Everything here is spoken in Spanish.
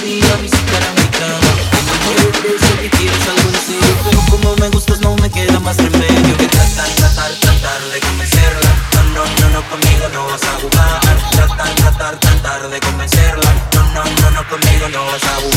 día, visitar a mi cama. Tengo sé que quieres algo en serio, pero como me gustas no me queda más remedio que tratar de convencerla. No, conmigo no vas a jugar. Tratar de convencerla. No, conmigo no vas a jugar.